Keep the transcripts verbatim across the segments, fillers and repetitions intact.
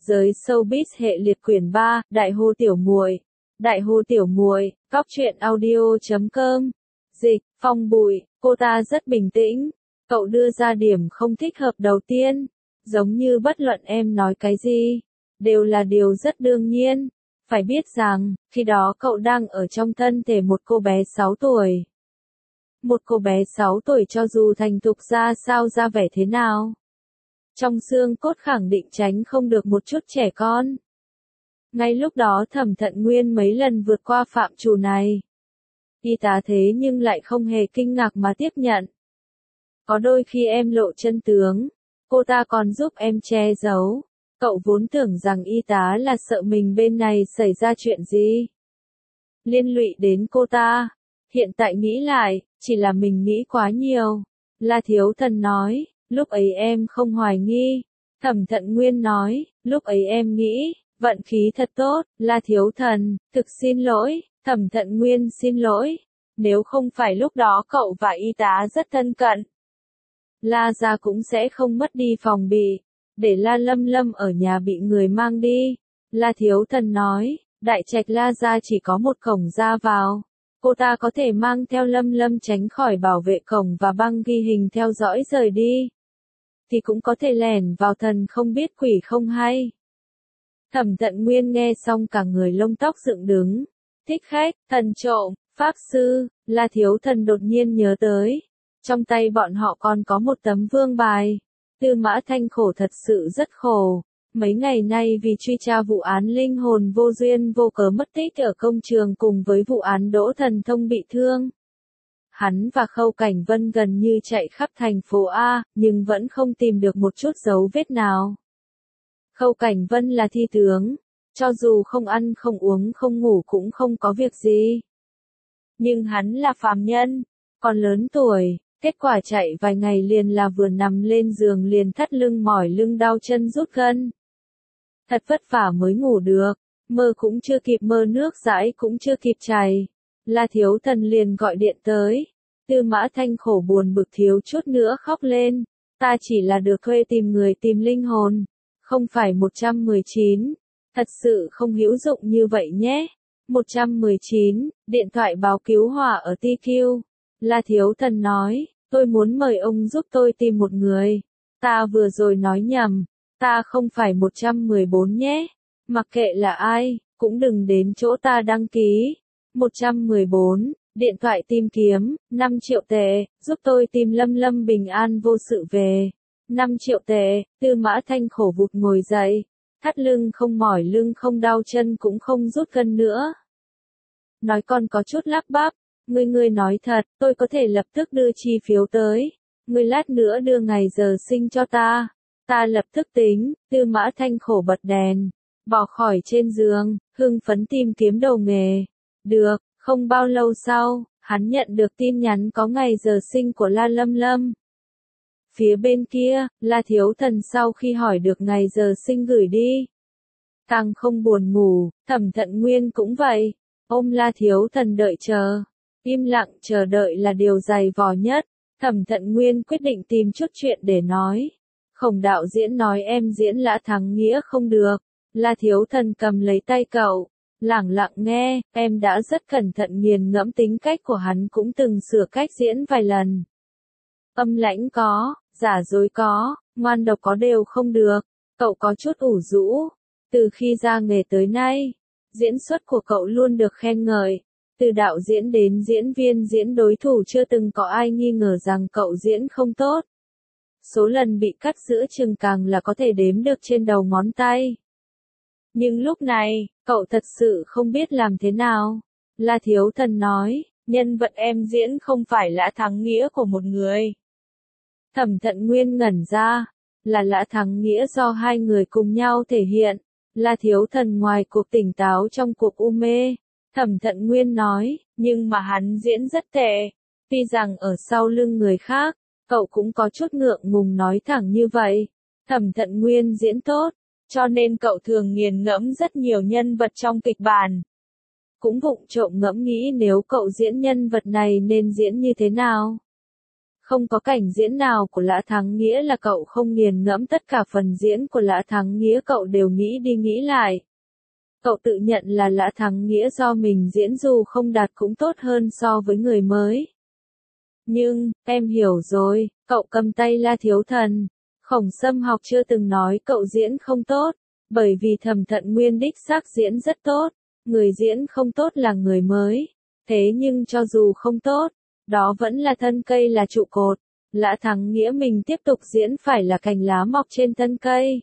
Giới showbiz hệ liệt quyển ba, Đại hô tiểu muội. Đại hô tiểu muội, góc truyện audio chấm com. Dịch, Phong Bụi, cô ta rất bình tĩnh. Cậu đưa ra điểm không thích hợp đầu tiên. Giống như bất luận em nói cái gì, đều là điều rất đương nhiên. Phải biết rằng, khi đó cậu đang ở trong thân thể một cô bé sáu tuổi. Một cô bé sáu tuổi cho dù thành thục ra sao ra vẻ thế nào, trong xương cốt khẳng định tránh không được một chút trẻ con. Ngay lúc đó Thẩm Thận Nguyên mấy lần vượt qua phạm trù này. Y tá thế nhưng lại không hề kinh ngạc mà tiếp nhận. Có đôi khi em lộ chân tướng, cô ta còn giúp em che giấu. Cậu vốn tưởng rằng y tá là sợ mình bên này xảy ra chuyện gì, liên lụy đến cô ta. Hiện tại nghĩ lại, chỉ là mình nghĩ quá nhiều. La Thiếu Thần nói, lúc ấy em không hoài nghi. Thẩm Thận Nguyên nói, lúc ấy em nghĩ, vận khí thật tốt. La Thiếu Thần, thực xin lỗi. Thẩm Thận Nguyên xin lỗi. Nếu không phải lúc đó cậu và y tá rất thân cận, La gia cũng sẽ không mất đi phòng bị, để La Lâm Lâm ở nhà bị người mang đi. La Thiếu Thần nói, đại trạch La gia chỉ có một cổng ra vào. Cô ta có thể mang theo Lâm Lâm tránh khỏi bảo vệ cổng và băng ghi hình theo dõi rời đi, thì cũng có thể lẻn vào thần không biết quỷ không hay. Thẩm Thận Nguyên nghe xong cả người lông tóc dựng đứng. Thích khách, thần trộm, pháp sư. La Thiếu Thần đột nhiên nhớ tới, trong tay bọn họ còn có một tấm vương bài. Tư Mã Thanh khổ thật sự rất khổ. Mấy ngày nay vì truy tra vụ án linh hồn vô duyên vô cớ mất tích ở công trường cùng với vụ án Đỗ Thần Thông bị thương, hắn và Khâu Cảnh Vân gần như chạy khắp thành phố A, nhưng vẫn không tìm được một chút dấu vết nào. Khâu Cảnh Vân là thi tướng, cho dù không ăn không uống không ngủ cũng không có việc gì. Nhưng hắn là phàm nhân, còn lớn tuổi, kết quả chạy vài ngày liền là vừa nằm lên giường liền thắt lưng mỏi lưng đau chân rút gân. Thật vất vả mới ngủ được, mơ cũng chưa kịp mơ nước dãi cũng chưa kịp chảy. La Thiếu Thần liền gọi điện tới. Tư Mã Thanh khổ buồn bực thiếu chút nữa khóc lên. Ta chỉ là được thuê tìm người tìm linh hồn, không phải một trăm mười chín. Thật sự không hữu dụng như vậy nhé. một trăm mười chín, điện thoại báo cứu hỏa ở tê quy. La Thiếu Thần nói, tôi muốn mời ông giúp tôi tìm một người. Ta vừa rồi nói nhầm. Ta không phải một trăm mười bốn nhé. Mặc kệ là ai, cũng đừng đến chỗ ta đăng ký. một trăm mười bốn, điện thoại tìm kiếm, năm triệu tệ, giúp tôi tìm Lâm Lâm bình an vô sự về. năm triệu tệ. Tư Mã Thanh khổ vụt ngồi dậy. Thắt lưng không mỏi lưng không đau chân cũng không rút cân nữa. Nói còn có chút lắp bắp. Ngươi ngươi nói thật, tôi có thể lập tức đưa chi phiếu tới. Ngươi lát nữa đưa ngày giờ sinh cho ta. Ta lập tức tính. Tư Mã Thanh khổ bật đèn, bỏ khỏi trên giường, hưng phấn tìm kiếm đầu nghề. Được, không bao lâu sau, hắn nhận được tin nhắn có ngày giờ sinh của La Lâm Lâm. Phía bên kia, La Thiếu Thần sau khi hỏi được ngày giờ sinh gửi đi, càng không buồn ngủ. Thẩm Thận Nguyên cũng vậy. Ôm La Thiếu Thần đợi chờ. Im lặng chờ đợi là điều dày vò nhất. Thẩm Thận Nguyên quyết định tìm chút chuyện để nói. Khổng đạo diễn nói em diễn Lã Thắng Nghĩa không được. La Thiếu Thần cầm lấy tay cậu, lẳng lặng nghe. Em đã rất cẩn thận nghiền ngẫm tính cách của hắn, cũng từng sửa cách diễn vài lần. Âm lãnh có, giả dối có, ngoan độc có đều không được. Cậu có chút ủ rũ. Từ khi ra nghề tới nay, diễn xuất của cậu luôn được khen ngợi. Từ đạo diễn đến diễn viên diễn đối thủ chưa từng có ai nghi ngờ rằng cậu diễn không tốt. Số lần bị cắt giữa chừng càng là có thể đếm được trên đầu ngón tay. Nhưng lúc này, cậu thật sự không biết làm thế nào. La Thiếu Thần nói, nhân vật em diễn không phải Lã Thắng Nghĩa của một người. Thẩm Thận Nguyên ngẩn ra, là Lã Thắng Nghĩa do hai người cùng nhau thể hiện. La Thiếu Thần ngoài cuộc tỉnh táo trong cuộc u mê. Thẩm Thận Nguyên nói, nhưng mà hắn diễn rất tệ. Tuy rằng ở sau lưng người khác, cậu cũng có chút ngượng ngùng nói thẳng như vậy. Thẩm Thận Nguyên diễn tốt, cho nên cậu thường nghiền ngẫm rất nhiều nhân vật trong kịch bản. Cũng vụng trộm ngẫm nghĩ nếu cậu diễn nhân vật này nên diễn như thế nào. Không có cảnh diễn nào của Lã Thắng Nghĩa là cậu không nghiền ngẫm, tất cả phần diễn của Lã Thắng Nghĩa cậu đều nghĩ đi nghĩ lại. Cậu tự nhận là Lã Thắng Nghĩa do mình diễn dù không đạt cũng tốt hơn so với người mới. Nhưng, em hiểu rồi, cậu cầm tay La Thiếu Thần. Khổng Sâm Học chưa từng nói cậu diễn không tốt, bởi vì Thẩm Thận Nguyên đích xác diễn rất tốt, người diễn không tốt là người mới. Thế nhưng cho dù không tốt, đó vẫn là thân cây là trụ cột. Lã Thắng Nghĩa mình tiếp tục diễn phải là cành lá mọc trên thân cây.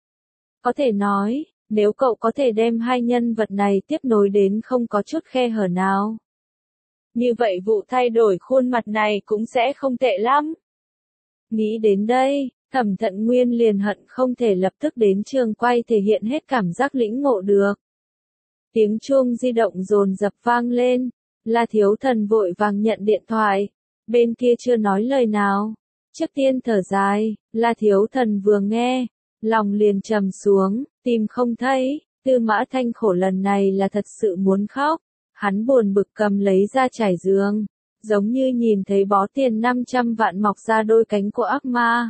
Có thể nói, nếu cậu có thể đem hai nhân vật này tiếp nối đến không có chút khe hở nào, như vậy vụ thay đổi khuôn mặt này cũng sẽ không tệ lắm. Nghĩ đến đây, Thẩm Thận Nguyên liền hận không thể lập tức đến trường quay thể hiện hết cảm giác lĩnh ngộ được. Tiếng chuông di động dồn dập vang lên, La Thiếu Thần vội vàng nhận điện thoại, bên kia chưa nói lời nào. Trước tiên thở dài, La Thiếu Thần vừa nghe, lòng liền trầm xuống, tìm không thấy, Tư Mã Thanh Khổ lần này là thật sự muốn khóc. Hắn buồn bực cầm lấy ra trải giường, giống như nhìn thấy bó tiền năm trăm vạn mọc ra đôi cánh của ác ma.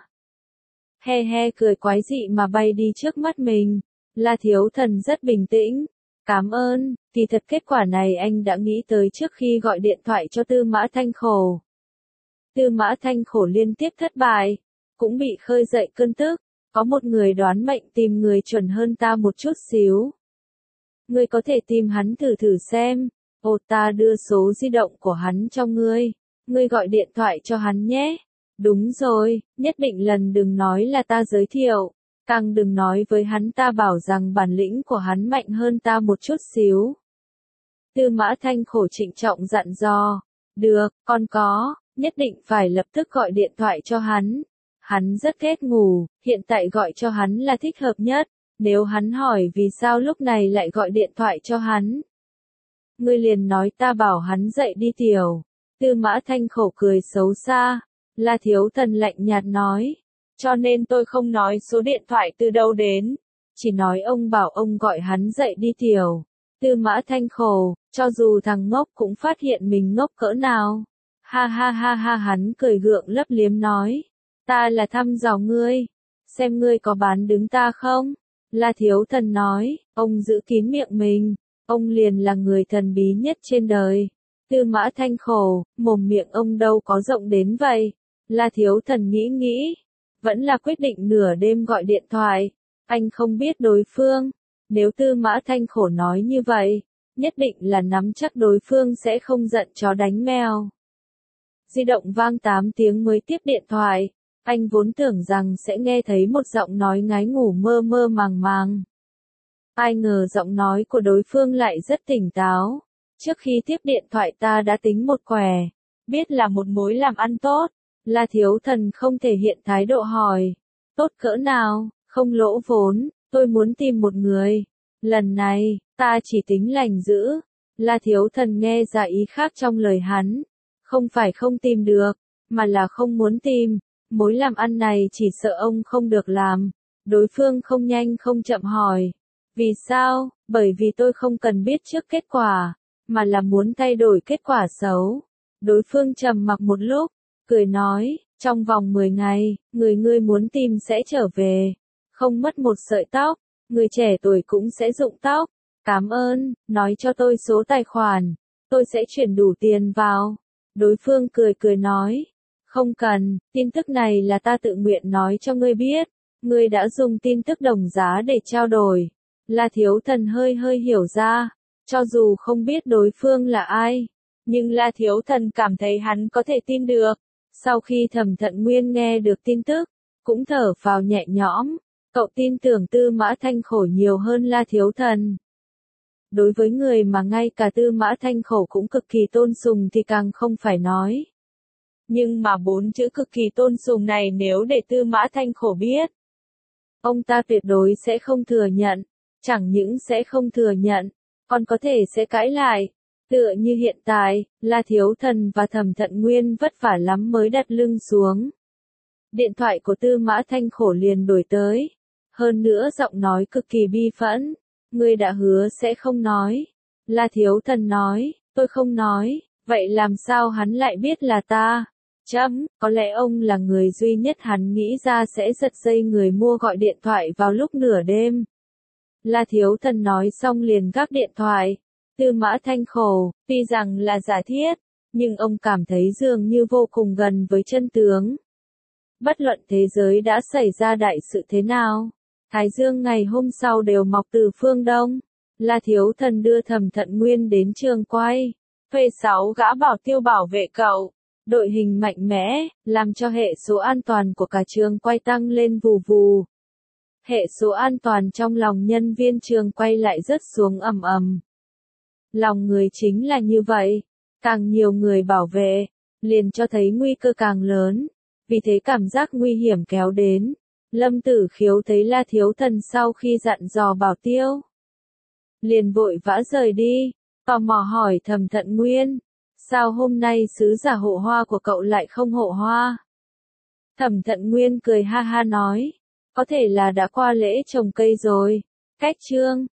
He he cười quái dị mà bay đi trước mắt mình. La Thiếu Thần rất bình tĩnh. Cảm ơn, kỳ thật kết quả này anh đã nghĩ tới trước khi gọi điện thoại cho Tư Mã Thanh Khổ. Tư Mã Thanh Khổ liên tiếp thất bại, cũng bị khơi dậy cơn tức. Có một người đoán mệnh tìm người chuẩn hơn ta một chút xíu. Ngươi có thể tìm hắn thử thử xem. Ồ, ta đưa số di động của hắn cho ngươi. Ngươi gọi điện thoại cho hắn nhé. Đúng rồi, nhất định lần đừng nói là ta giới thiệu. Càng đừng nói với hắn ta bảo rằng bản lĩnh của hắn mạnh hơn ta một chút xíu. Tư Mã Thanh Khổ trịnh trọng dặn dò. Được, con có, nhất định phải lập tức gọi điện thoại cho hắn. Hắn rất ghét ngủ, hiện tại gọi cho hắn là thích hợp nhất. Nếu hắn hỏi vì sao lúc này lại gọi điện thoại cho hắn, ngươi liền nói ta bảo hắn dậy đi tiểu. Tư Mã Thanh Khổ cười xấu xa. La Thiếu Thần lạnh nhạt nói. Cho nên tôi không nói số điện thoại từ đâu đến. Chỉ nói ông bảo ông gọi hắn dậy đi tiểu. Tư Mã Thanh Khổ, cho dù thằng ngốc cũng phát hiện mình ngốc cỡ nào. Ha ha ha ha hắn cười gượng lấp liếm nói. Ta là thăm dò ngươi. Xem ngươi có bán đứng ta không? La Thiếu Thần nói. Ông giữ kín miệng mình. Ông liền là người thần bí nhất trên đời. Tư Mã Thanh Khổ, mồm miệng ông đâu có rộng đến vậy. La Thiếu Thần nghĩ nghĩ. Vẫn là quyết định nửa đêm gọi điện thoại. Anh không biết đối phương. Nếu Tư Mã Thanh Khổ nói như vậy, nhất định là nắm chắc đối phương sẽ không giận chó đánh mèo. Di động vang tám tiếng mới tiếp điện thoại. Anh vốn tưởng rằng sẽ nghe thấy một giọng nói ngái ngủ mơ mơ màng màng. Ai ngờ giọng nói của đối phương lại rất tỉnh táo. Trước khi tiếp điện thoại ta đã tính một quẻ. Biết là một mối làm ăn tốt. La Thiếu Thần không thể hiện thái độ hỏi. Tốt cỡ nào, không lỗ vốn, tôi muốn tìm một người. Lần này, ta chỉ tính lành dữ. La Thiếu Thần nghe ra ý khác trong lời hắn. Không phải không tìm được, mà là không muốn tìm. Mối làm ăn này chỉ sợ ông không được làm. Đối phương không nhanh không chậm hỏi. Vì sao? Bởi vì tôi không cần biết trước kết quả, mà là muốn thay đổi kết quả xấu. Đối phương trầm mặc một lúc, cười nói, trong vòng mười ngày, người ngươi muốn tìm sẽ trở về. Không mất một sợi tóc, người trẻ tuổi cũng sẽ rụng tóc. Cảm ơn, nói cho tôi số tài khoản, tôi sẽ chuyển đủ tiền vào. Đối phương cười cười nói, không cần, tin tức này là ta tự nguyện nói cho ngươi biết. Ngươi đã dùng tin tức đồng giá để trao đổi. La Thiếu Thần hơi hơi hiểu ra, cho dù không biết đối phương là ai, nhưng La Thiếu Thần cảm thấy hắn có thể tin được. Sau khi Thẩm Thận Nguyên nghe được tin tức, cũng thở phào nhẹ nhõm, cậu tin tưởng Tư Mã Thanh Khổ nhiều hơn La Thiếu Thần. Đối với người mà ngay cả Tư Mã Thanh Khổ cũng cực kỳ tôn sùng thì càng không phải nói. Nhưng mà bốn chữ cực kỳ tôn sùng này nếu để Tư Mã Thanh Khổ biết, ông ta tuyệt đối sẽ không thừa nhận. Chẳng những sẽ không thừa nhận, còn có thể sẽ cãi lại. Tựa như hiện tại, La Thiếu Thần và Thẩm Thận Nguyên vất vả lắm mới đặt lưng xuống. Điện thoại của Tư Mã Thanh Khổ liền đổi tới. Hơn nữa giọng nói cực kỳ bi phẫn. Ngươi đã hứa sẽ không nói. La Thiếu Thần nói, tôi không nói, vậy làm sao hắn lại biết là ta? Chấm, có lẽ ông là người duy nhất hắn nghĩ ra sẽ giật dây người mua gọi điện thoại vào lúc nửa đêm. La Thiếu Thần nói xong liền gác điện thoại. Tư Mã Thanh khổ, tuy rằng là giả thiết, nhưng ông cảm thấy dường như vô cùng gần với chân tướng. Bất luận thế giới đã xảy ra đại sự thế nào, Thái Dương ngày hôm sau đều mọc từ phương Đông. La Thiếu Thần đưa Thẩm Thận Nguyên đến trường quay, thuê sáu gã bảo tiêu bảo vệ cậu. Đội hình mạnh mẽ, làm cho hệ số an toàn của cả trường quay tăng lên vù vù. Hệ số an toàn trong lòng nhân viên trường quay lại rớt xuống ầm ầm. Lòng người chính là như vậy, càng nhiều người bảo vệ, liền cho thấy nguy cơ càng lớn, vì thế cảm giác nguy hiểm kéo đến. Lâm Tử Khiếu thấy La Thiếu Thần sau khi dặn dò bảo tiêu, liền vội vã rời đi, tò mò hỏi Thẩm Thận Nguyên, sao hôm nay sứ giả hộ hoa của cậu lại không hộ hoa? Thẩm Thận Nguyên cười ha ha nói, có thể là đã qua lễ trồng cây rồi. Cách trương,